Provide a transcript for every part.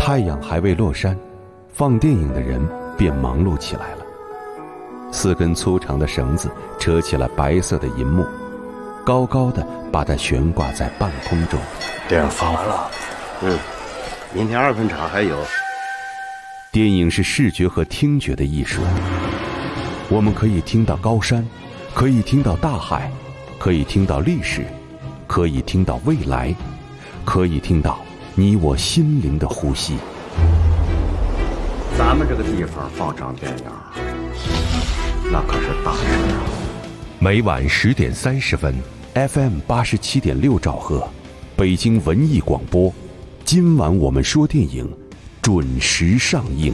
太阳还未落山，放电影的人便忙碌起来了。4根粗长的绳子扯起了白色的银幕，高高的把它悬挂在半空中。 电影放完了， 明天2分场还有。 电影是视觉和听觉的艺术，我们可以听到高山，可以听到大海，可以听到历史，可以听到未来，可以听到你我心灵的呼吸。 咱们这个地方放场电影，那可是大事啊！ 每晚10点30分 ，FM 87.6兆赫，北京文艺广播。今晚我们说电影，准时上映。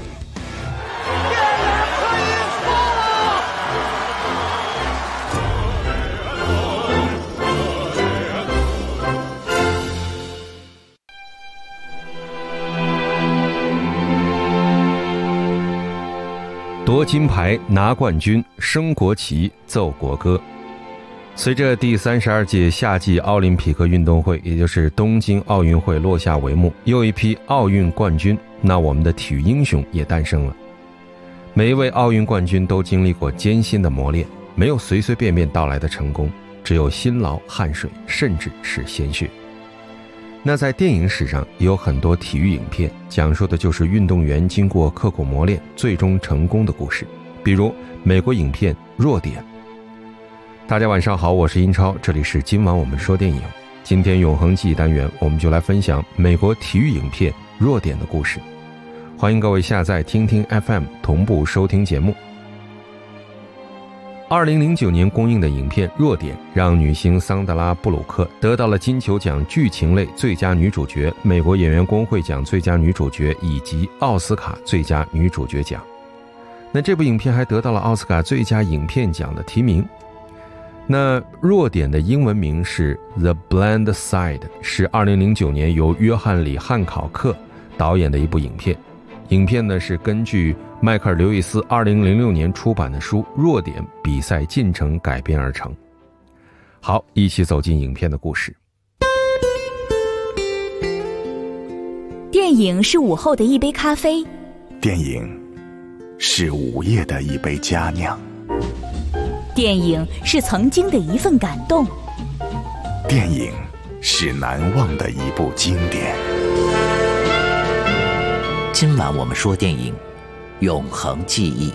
夺金牌、拿冠军、升国旗、奏国歌。随着第32届夏季奥林匹克运动会，也就是东京奥运会落下帷幕，又一批奥运冠军，那我们的体育英雄也诞生了。每一位奥运冠军都经历过艰辛的磨练，没有随随便便到来的成功，只有辛劳、汗水，甚至是鲜血。那在电影史上也有很多体育影片，讲述的就是运动员经过刻苦磨练最终成功的故事，比如美国影片《弱点》。大家晚上好，我是英超，这里是今晚我们说电影。今天永恒记忆单元，我们就来分享美国体育影片《弱点》的故事。欢迎各位下载听听 FM 同步收听节目。2009年公映的影片《弱点》让女星桑德拉·布鲁克得到了金球奖剧情类最佳女主角、美国演员工会奖最佳女主角以及奥斯卡最佳女主角奖。那这部影片还得到了奥斯卡最佳影片奖的提名。那《弱点》的英文名是 The Blind Side， 是2009年由约翰·里汉考克导演的一部影片。影片呢是根据迈克尔·刘易斯2006年出版的书《弱点：比赛进程》改编而成。好，一起走进影片的故事。 电影是午后的一杯咖啡， 电影是午夜的一杯佳酿， 电影是曾经的一份感动， 电影是难忘的一部经典。 今晚我们说电影，永恒记忆。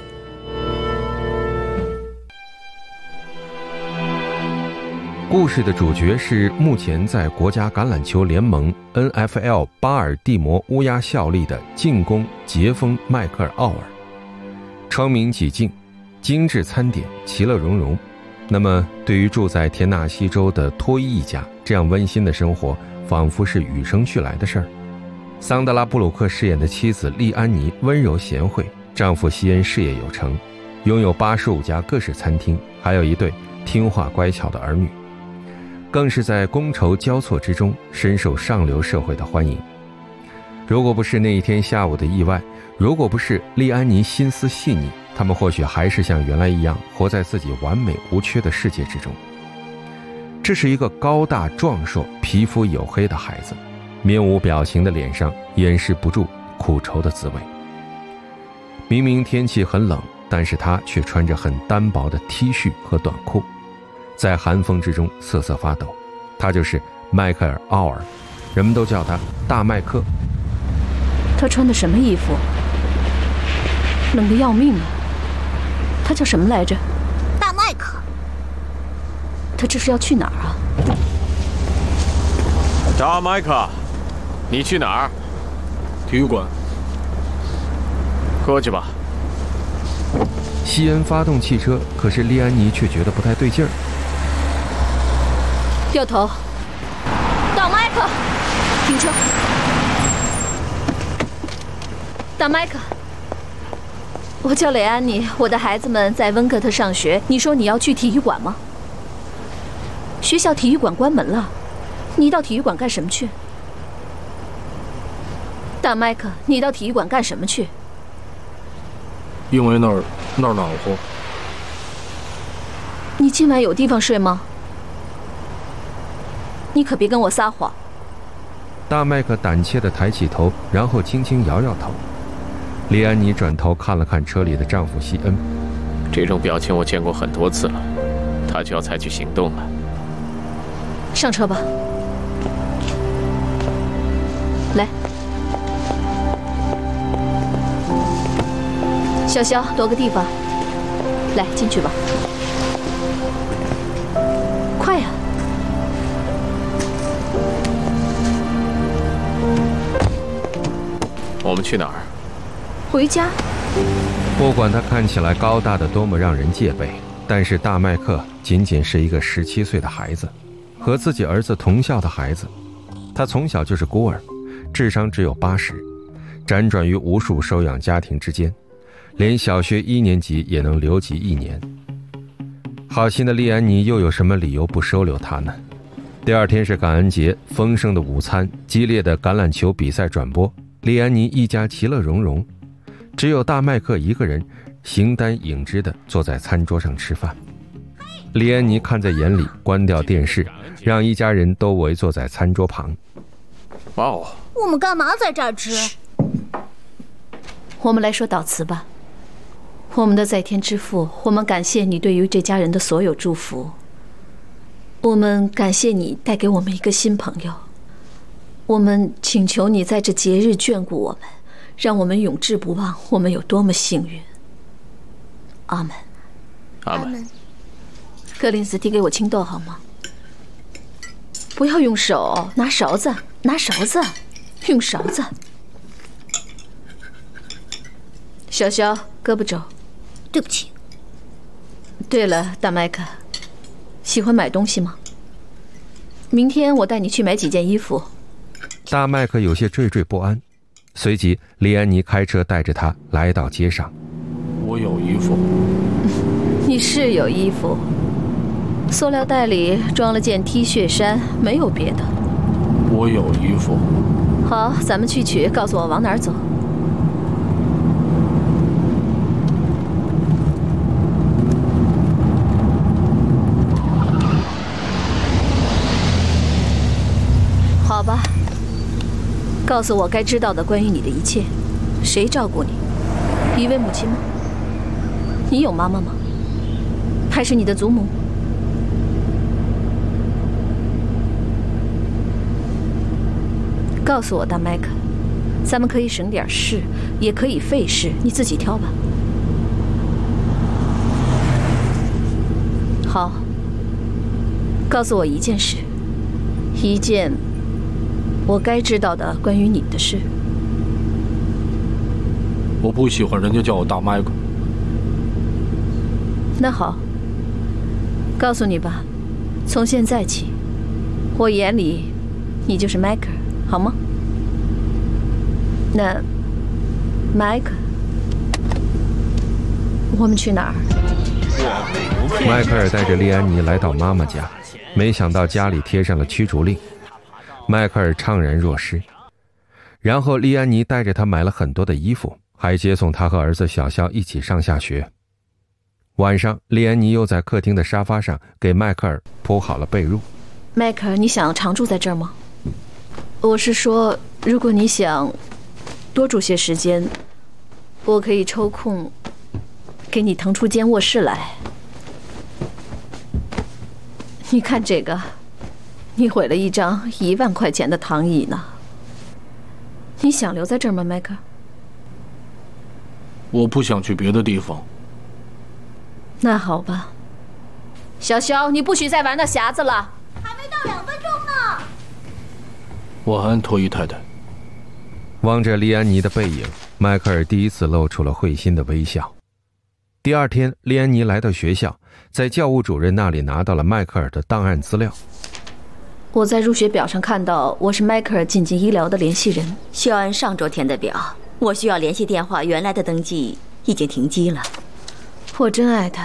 故事的主角是目前在国家橄榄球联盟 NFL 巴尔的摩乌鸦效力的进攻截锋迈克尔·奥尔。窗明几净，精致餐点，其乐融融。那么对于住在田纳西州的托伊一家，这样温馨的生活仿佛是与生俱来的事儿。桑德拉·布鲁克饰演的妻子莉安妮温柔贤惠，丈夫西恩事业有成，拥有85家各式餐厅，还有一对听话乖巧的儿女，更是在觥筹交错之中深受上流社会的欢迎。如果不是那一天下午的意外，如果不是莉安妮心思细腻，他们或许还是像原来一样活在自己完美无缺的世界之中。这是一个高大壮硕、皮肤黝黑的孩子，面无表情的脸上掩饰不住苦愁的滋味。明明天气很冷，但是他却穿着很单薄的 T 恤和短裤，在寒风之中瑟瑟发抖。他就是迈克尔·奥尔，人们都叫他大麦克。 他穿的什么衣服？冷得要命啊！他叫什么来着？ 大麦克。 他这是要去哪儿啊？ 大麦克，你去哪儿？ 体育馆。 过去吧。 西恩发动汽车，可是莉安妮却觉得不太对劲儿。 掉头。大麦克，停车。大麦克，我叫蕾安妮，我的孩子们在温克特上学。你说你要去体育馆吗？学校体育馆关门了，你到体育馆干什么去？大麦克，你到体育馆干什么去？ 因为那儿暖和。 你今晚有地方睡吗？你可别跟我撒谎。 大麦克胆怯地抬起头，然后轻轻摇摇头。莉安妮转头看了看车里的丈夫西恩， 这种表情我见过很多次了，他就要采取行动了。 上车吧。来，小肖，躲个地方。来，进去吧。快呀！ 我们去哪儿？ 回家。 不管他看起来高大的多么让人戒备，但是大麦克仅仅是一个17岁的孩子，和自己儿子同校的孩子。他从小就是孤儿，智商只有80，辗转于无数收养家庭之间，连小学1年级也能留级1年。好心的莉安妮又有什么理由不收留他呢？第二天是感恩节，丰盛的午餐，激烈的橄榄球比赛转播，莉安妮一家其乐融融，只有大麦克一个人形单影只地坐在餐桌上吃饭。莉安妮看在眼里，关掉电视，让一家人都围坐在餐桌旁。 哇哦， 我们干嘛在这儿吃？ 我们来说祷词吧。我们的在天之父，我们感谢你对于这家人的所有祝福。我们感谢你带给我们一个新朋友。我们请求你在这节日眷顾我们，让我们永志不忘我们有多么幸运。阿门。 阿门。 格林斯，递给我青豆好吗？不要用手，拿勺子，拿勺子，用勺子。小肖，胳膊肘。 对不起。 对了，大麦克，喜欢买东西吗？明天我带你去买几件衣服。 大麦克有些惴惴不安，随即莉安妮开车带着他来到街上。 我有衣服。 你是有衣服，塑料袋里装了件 T 恤衫，没有别的。 我有衣服。 好，咱们去取，告诉我往哪儿走。好吧，告诉我该知道的关于你的一切。谁照顾你？一位母亲吗？你有妈妈吗？还是你的祖母？告诉我，大麦克，咱们可以省点事，也可以费事，你自己挑吧。好，告诉我一件事，一件我该知道的关于你的事。 我不喜欢人家叫我大麦克。 那好，告诉你吧，从现在起，我眼里你就是迈克尔，好吗？那迈克，我们去哪儿？ 迈克尔带着莉安妮来到妈妈家，没想到家里贴上了驱逐令。迈克尔怅然若失，然后莉安妮带着他买了很多的衣服，还接送他和儿子小肖一起上下学。晚上，莉安妮又在客厅的沙发上给迈克尔铺好了被褥。 迈克尔，你想常住在这儿吗？我是说，如果你想多住些时间，我可以抽空给你腾出间卧室来。你看这个，你毁了一张1万块钱的躺椅呢。你想留在这儿吗，迈克尔？ 我不想去别的地方。 那好吧。小肖，你不许再玩那匣子了。 还没到2分钟呢。 晚安，托伊太太。 望着莉安妮的背影，迈克尔第一次露出了会心的微笑。第二天，莉安妮来到学校，在教务主任那里拿到了迈克尔的档案资料。 我在入学表上看到我是迈克尔紧急医疗的联系人， 需要按上周填的表。我需要联系电话，原来的登记已经停机了。 我真爱他。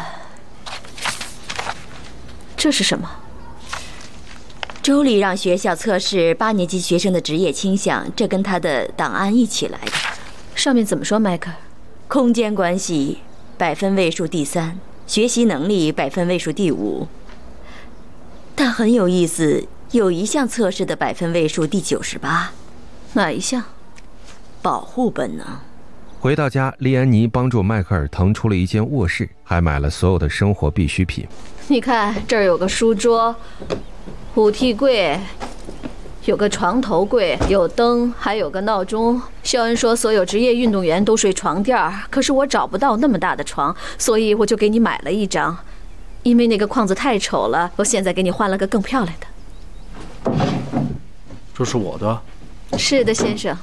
这是什么？ 周里让学校测试8年级学生的职业倾向，这跟他的档案一起来的。 上面怎么说，迈克尔？ 空间关系百分位数第3，学习能力百分位数第5。但很有意思， 有一项测试的百分位数第98。 哪一项？ 保护本能。 回到家，莉安妮帮助迈克尔腾出了一间卧室，还买了所有的生活必需品。 你看，这儿有个书桌，5屉柜，有个床头柜，有灯，还有个闹钟。肖恩说所有职业运动员都睡床垫儿，可是我找不到那么大的床，所以我就给你买了一张。因为那个框子太丑了，我现在给你换了个更漂亮的。 这是我的。 是的，先生。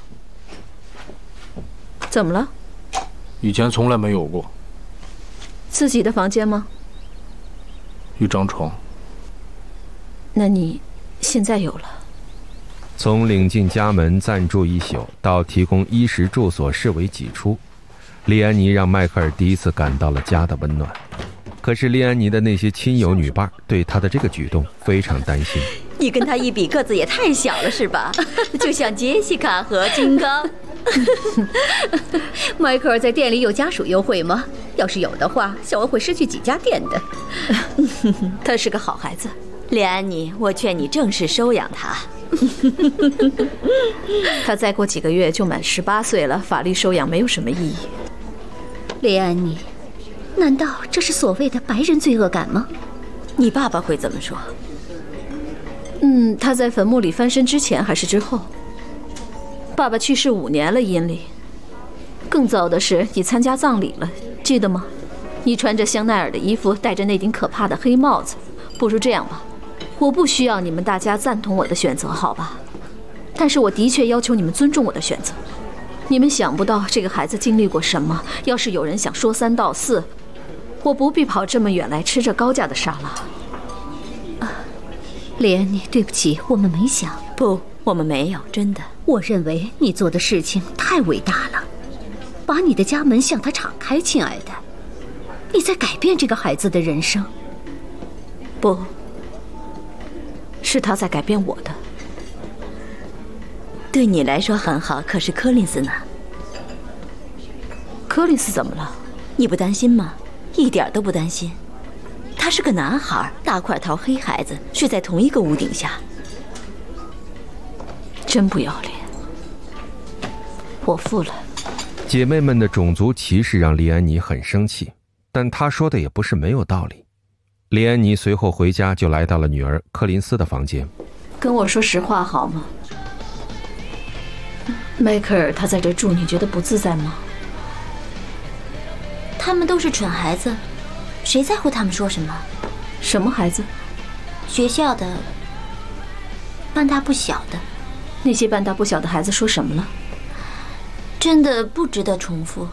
怎么了？ 以前从来没有过。 自己的房间吗？ 一张床。 那你现在有了。 从领进家门暂住一宿到提供衣食住所视为己出，莉安妮让迈克尔第一次感到了家的温暖。可是莉安妮的那些亲友女伴对她的这个举动非常担心。 你跟他一比，个子也太小了是吧？就像杰西卡和金刚。 迈克尔在店里有家属优惠吗？要是有的话，小恩会失去几家店的。 他是个好孩子。 莉安妮，我劝你正式收养他。 他再过几个月就满18岁了，法律收养没有什么意义。 莉安妮，难道这是所谓的白人罪恶感吗？ 你爸爸会怎么说？ 他在坟墓里翻身之前还是之后？爸爸去世5年了，阴里。更糟的是，你参加葬礼了，记得吗？你穿着香奈儿的衣服，戴着那顶可怕的黑帽子。不如这样吧，我不需要你们大家赞同我的选择，好吧？但是我的确要求你们尊重我的选择。你们想不到这个孩子经历过什么。要是有人想说3道4，我不必跑这么远来吃着高价的沙拉。 莉安妮，对不起，我们没想。 不，我们没有，真的。 我认为你做的事情太伟大了，把你的家门向他敞开，亲爱的，你在改变这个孩子的人生。 不，是他在改变我的。 对你来说很好，可是柯林斯呢？ 柯林斯怎么了？ 你不担心吗？一点都不担心。他是个男孩，大块头黑孩子，睡在同一个屋顶下。 真不要脸。我付了。 姐妹们的种族歧视让莉安妮很生气，但她说的也不是没有道理。莉安妮随后回家，就来到了女儿柯林斯的房间。 跟我说实话好吗？迈克尔他在这住，你觉得不自在吗？ 他们都是蠢孩子，谁在乎他们说什么？ 什么孩子？ 学校的，半大不小的。 那些半大不小的孩子说什么了？ 真的不值得重复。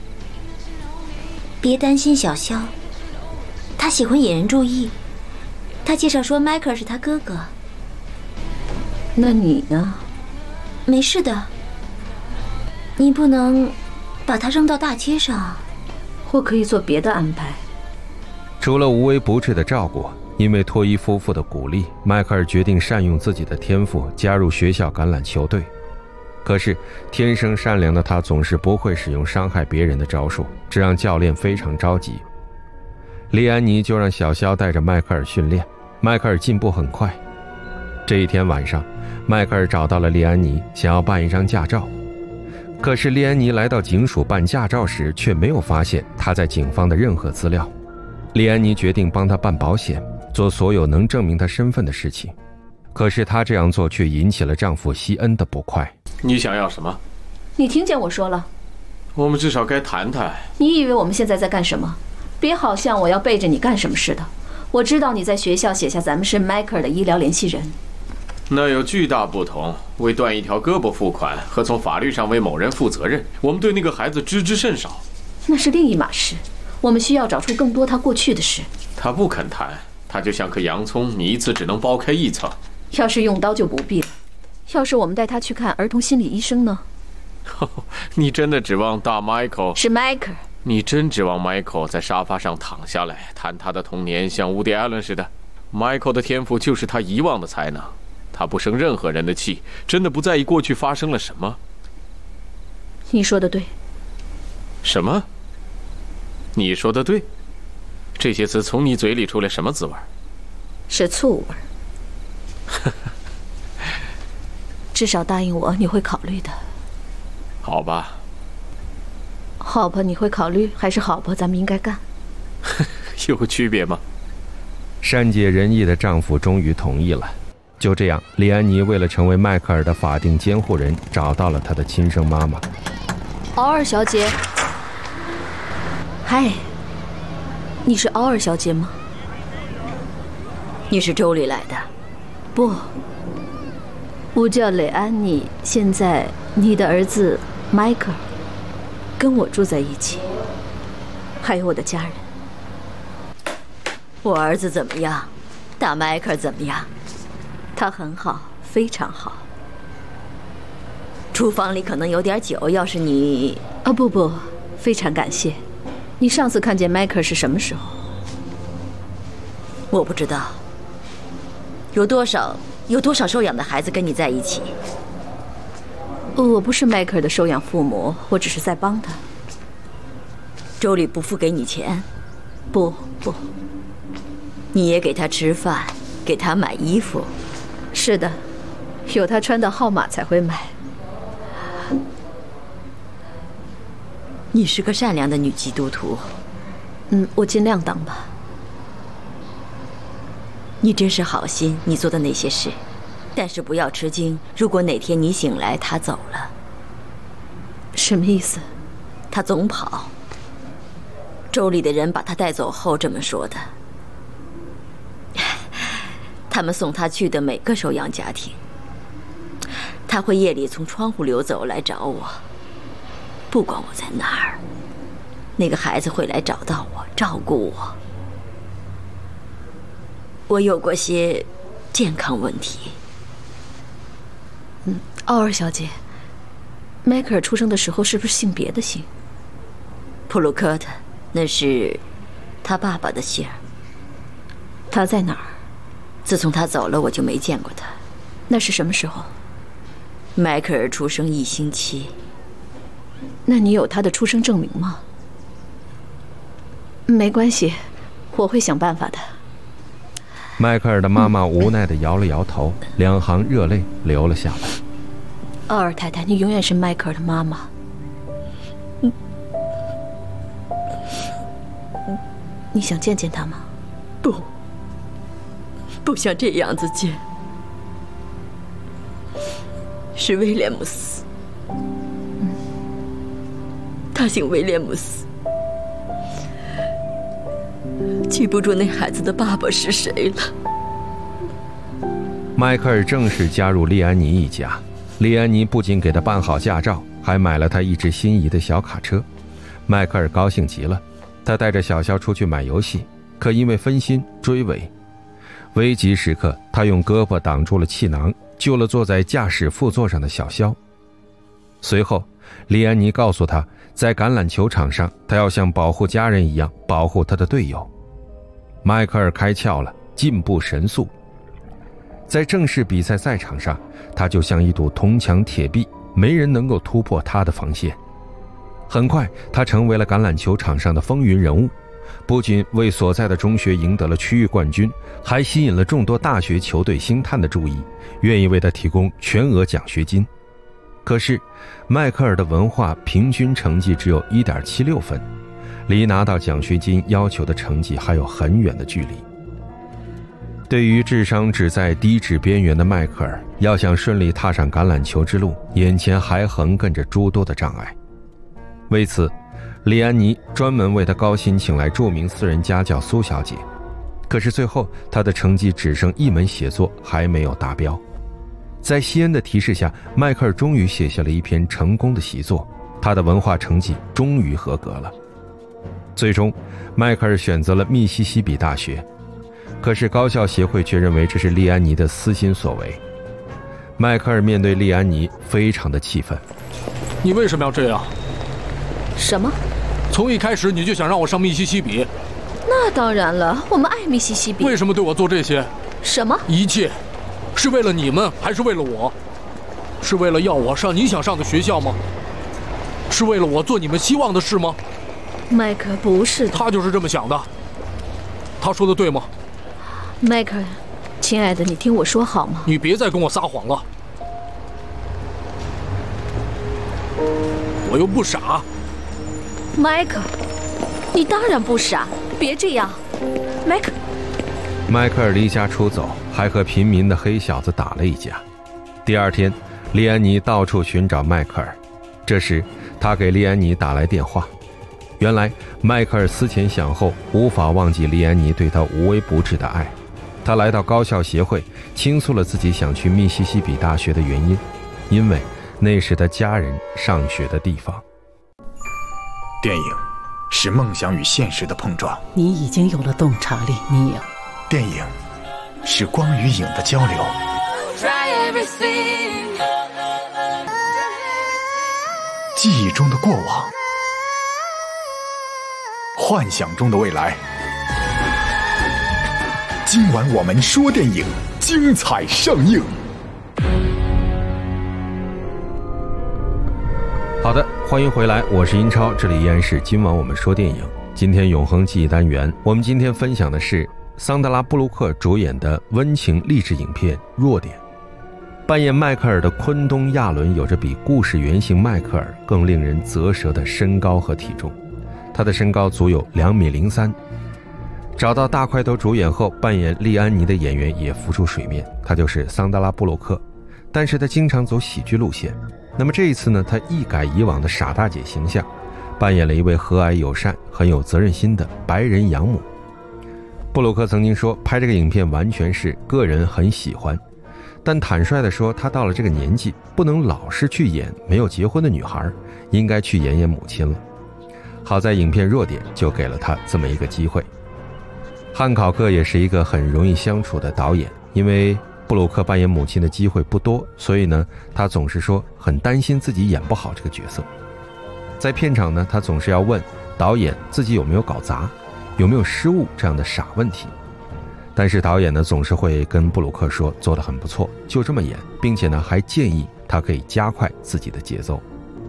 别担心小肖，他喜欢引人注意。他介绍说迈克尔是他哥哥。 那你呢？ 没事的。你不能把他扔到大街上。 我可以做别的安排。 除了无微不至的照顾，因为托伊夫妇的鼓励，迈克尔决定善用自己的天赋，加入学校橄榄球队。可是天生善良的他总是不会使用伤害别人的招数，这让教练非常着急。莉安妮就让小肖带着迈克尔训练，迈克尔进步很快。这一天晚上，迈克尔找到了莉安妮，想要办一张驾照。可是莉安妮来到警署办驾照时，却没有发现他在警方的任何资料。莉安妮决定帮他办保险，做所有能证明他身份的事情。可是她这样做却引起了丈夫西恩的不快。 你想要什么？ 你听见我说了。 我们至少该谈谈。 你以为我们现在在干什么？别好像我要背着你干什么似的。我知道你在学校写下咱们是迈克尔的医疗联系人。 那有巨大不同。为断一条胳膊付款和从法律上为某人负责任，我们对那个孩子知之甚少。 那是另一码事。我们需要找出更多他过去的事。 他不肯谈，他就像颗洋葱，你一次只能剥开一层。 要是用刀就不必了。要是我们带他去看儿童心理医生呢？ 你真的指望大 Michael？ 是迈克尔。 你真指望 Michael 在沙发上躺下来谈他的童年，像伍迪·艾伦似的？ Michael 的天赋就是他遗忘的才能，他不生任何人的气，真的不在意过去发生了什么。 你说的对。 什么？你说的对。这些词从你嘴里出来什么滋味？ 是醋味。 至少答应我，你会考虑的。 好吧。 好吧，你会考虑，还是好吧，咱们应该干。 有区别吗？ 善解人意的丈夫终于同意了。就这样，莉安妮为了成为迈克尔的法定监护人，找到了她的亲生妈妈。 奥尔小姐。嗨，你是奥尔小姐吗？ 你是州里来的？ 不，我叫蕾安妮。现在你的儿子迈克尔跟我住在一起，还有我的家人。 我儿子怎么样？大迈克尔怎么样？ 他很好，非常好。 厨房里可能有点酒，要是你…… 不，非常感谢。你上次看见迈克尔是什么时候？ 我不知道。有多少收养的孩子跟你在一起？ 我不是迈克尔的收养父母，我只是在帮他。 州里不付给你钱？ 不。 你也给他吃饭，给他买衣服？ 是的，有他穿的号码才会买。 你是个善良的女基督徒。 我尽量当吧。 你真是好心，你做的那些事，但是不要吃惊，如果哪天你醒来他走了。 什么意思？ 他总跑。州里的人把他带走后这么说的。他们送他去的每个收养家庭，他会夜里从窗户溜走来找我，不管我在哪儿，那个孩子会来找到我，照顾我。我有过些健康问题。 奥尔小姐，迈克尔出生的时候是不是姓别的姓？ 普鲁科特，那是他爸爸的姓。 他在哪儿？ 自从他走了，我就没见过他。 那是什么时候？ 迈克尔出生1星期。 那你有他的出生证明吗？没关系，我会想办法的。 迈克尔的妈妈无奈地摇了摇头，2行热泪流了下来。 奥尔太太，你永远是迈克尔的妈妈。你想见见他吗？ 不像这样子见。是威廉姆斯。他姓威廉姆斯。记不住那孩子的爸爸是谁了。 迈克尔正式加入莉安妮一家。莉安妮不仅给他办好驾照，还买了他一只心仪的小卡车。迈克尔高兴极了，他带着小肖出去买游戏，可因为分心追尾。危急时刻，他用胳膊挡住了气囊，救了坐在驾驶副座上的小肖。随后，莉安妮告诉他，在橄榄球场上，他要像保护家人一样保护他的队友。迈克尔开窍了，进步神速。在正式比赛赛场上，他就像一堵铜墙铁壁，没人能够突破他的防线。很快，他成为了橄榄球场上的风云人物，不仅为所在的中学赢得了区域冠军，还吸引了众多大学球队星探的注意，愿意为他提供全额奖学金。可是，迈克尔的文化平均成绩只有1.76分，离拿到奖学金要求的成绩还有很远的距离。对于智商只在低脂边缘的迈克尔，要想顺利踏上橄榄球之路，眼前还横亘着诸多的障碍。为此，莉安妮专门为他高薪请来著名私人家教苏小姐。可是最后，他的成绩只剩一门写作还没有达标。在西恩的提示下，迈克尔终于写下了一篇成功的习作，他的文化成绩终于合格了。最终，迈克尔选择了密西西比大学，可是高校协会却认为这是莉安妮的私心所为。迈克尔面对莉安妮非常的气愤。 你为什么要这样？ 什么？ 从一开始你就想让我上密西西比？ 那当然了，我们爱密西西比。 为什么对我做这些？ 什么？ 一切是为了你们，还是为了我？是为了要我上你想上的学校吗？是为了我做你们希望的事吗？ 迈克尔，不是的。 他就是这么想的。他说的对吗？ 迈克尔， 亲爱的，你听我说好吗？ 你别再跟我撒谎了，我又不傻。 迈克，你当然不傻，别这样，迈克。 迈克尔离家出走，还和平民的黑小子打了一架。第二天，利安妮到处寻找迈克尔，这时他给利安妮打来电话。原来迈克尔思前想后，无法忘记利安妮对他无微不至的爱。他来到高校协会，倾诉了自己想去密西西比大学的原因，因为那是他家人上学的地方。 电影是梦想与现实的碰撞， 你已经有了洞察力，你有。 电影是光与影的交流，记忆中的过往，幻想中的未来。今晚我们说电影，精彩上映。 好的，欢迎回来，我是英超，这里依然是今晚我们说电影。今天永恒记忆单元，我们今天分享的是桑德拉·布鲁克主演的温情励志影片《弱点》。扮演迈克尔的昆东·亚伦有着比故事原型迈克尔更令人啧舌的身高和体重，他的身高足有2.03米。找到大块头主演后，扮演利安妮的演员也浮出水面，他就是桑德拉·布鲁克，但是他经常走喜剧路线。那么这一次呢，他一改以往的傻大姐形象，扮演了一位和蔼友善、很有责任心的白人养母。布鲁克曾经说，拍这个影片完全是个人很喜欢，但坦率地说，他到了这个年纪，不能老是去演没有结婚的女孩，应该去演演母亲了。好在影片《弱点》就给了他这么一个机会。汉考克也是一个很容易相处的导演，因为布鲁克扮演母亲的机会不多，所以呢，他总是说很担心自己演不好这个角色。在片场呢，他总是要问导演自己有没有搞砸，有没有失误这样的傻问题。但是导演呢，总是会跟布鲁克说做得很不错，就这么演，并且呢，还建议他可以加快自己的节奏。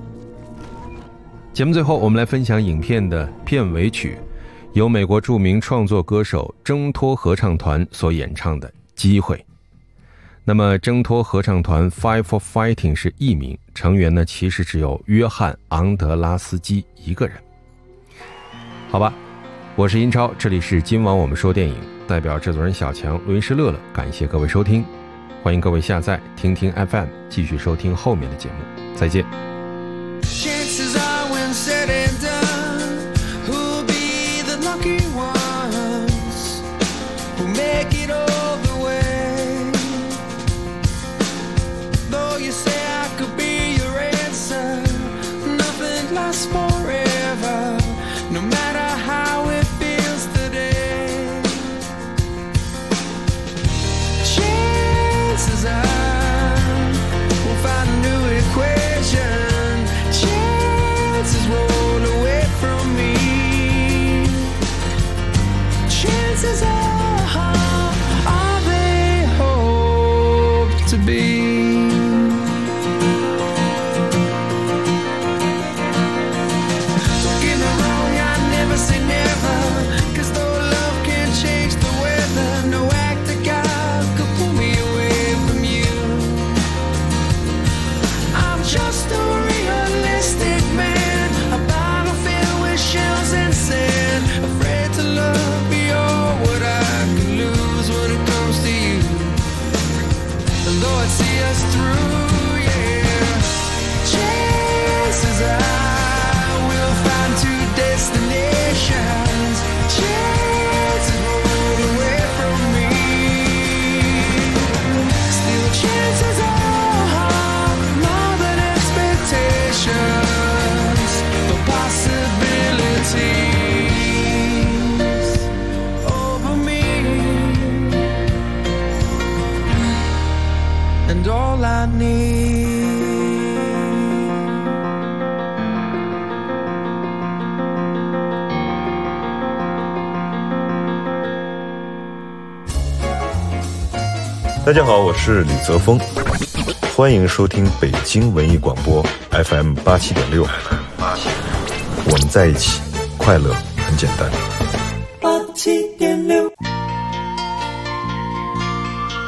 节目最后，我们来分享影片的片尾曲，由美国著名创作歌手挣脱合唱团所演唱的《机会》。那么挣脱合唱团 Fight for Fighting 是艺名，成员呢其实只有约翰·昂德拉斯基一个人。好吧，我是英超，这里是今晚我们说电影，代表制作人小强、录音师乐乐，感谢各位收听，欢迎各位下载听听 FM 继续收听后面的节目，再见。 Forever, no matter how it feels today. Chances are we'll find a new equation. Chances roll away from me. Chances are they hope to be. And all I need. David 大家好，我是李泽峰，欢迎收听北京文艺广播 FM 87.6。我们在一起，快乐很简单。87.6。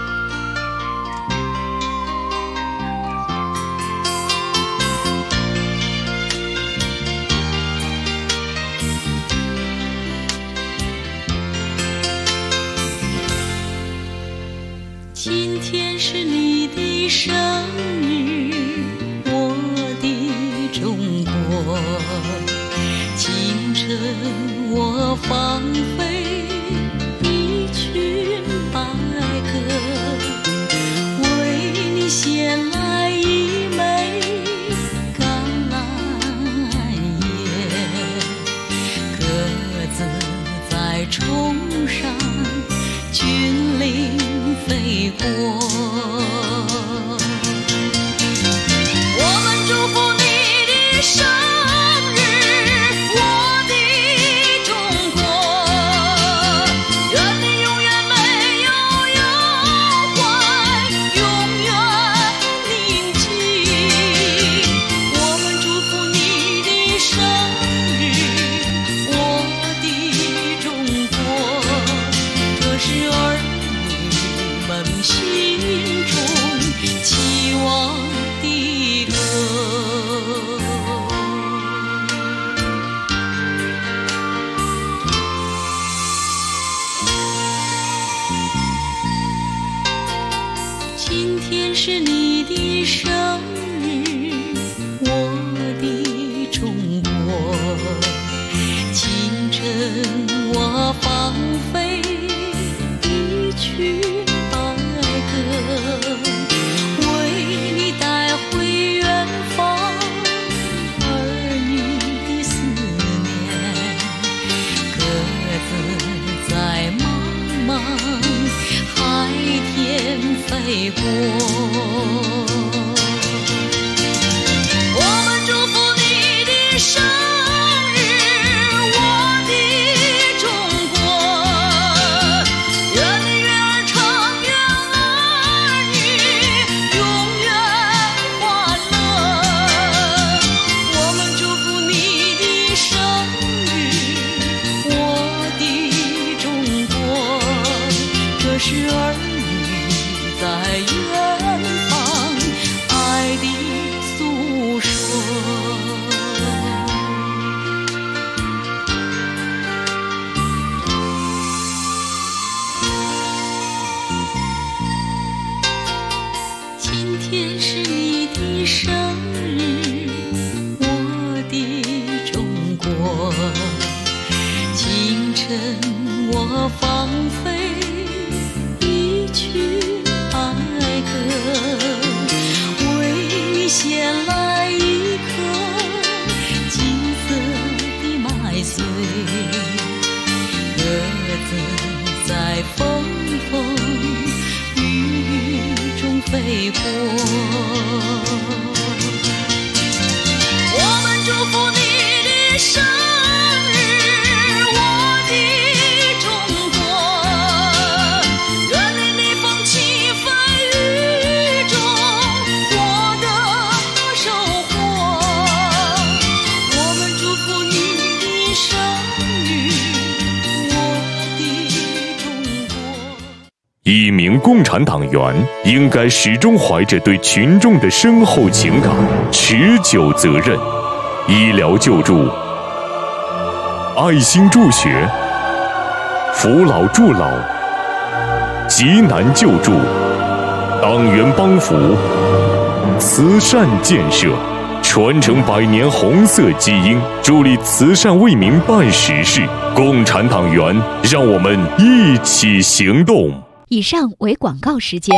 生日，我的中国，热烈烈风起风雨中获得收获，我们祝福你的生日，我的中国。 一名共产党员应该始终怀着对群众的深厚情感、持久责任。医疗救助、爱心助学、扶老助老、急难救助、党员帮扶、慈善建设，传承100年红色基因，助力慈善为民办实事。共产党员，让我们一起行动。 以上为广告时间。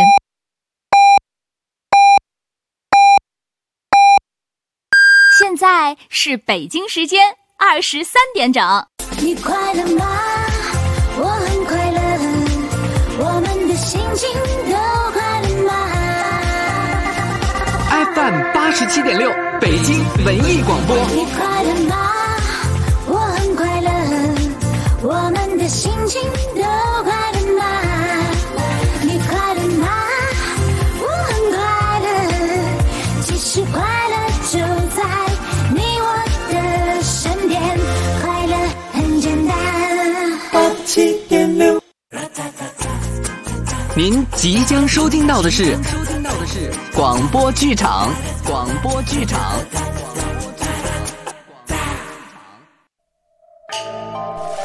现在是北京时间23点整。 你快乐吗？我很快乐，我们的心情都快乐吗 ？FM 87.6，北京文艺广播。 你快乐吗？我很快乐，我们的心情都快乐吗？你快乐吗？我很快乐，其实快乐就在你我的身边，快乐很简单。87.6， 您即将收听到的是广播剧场。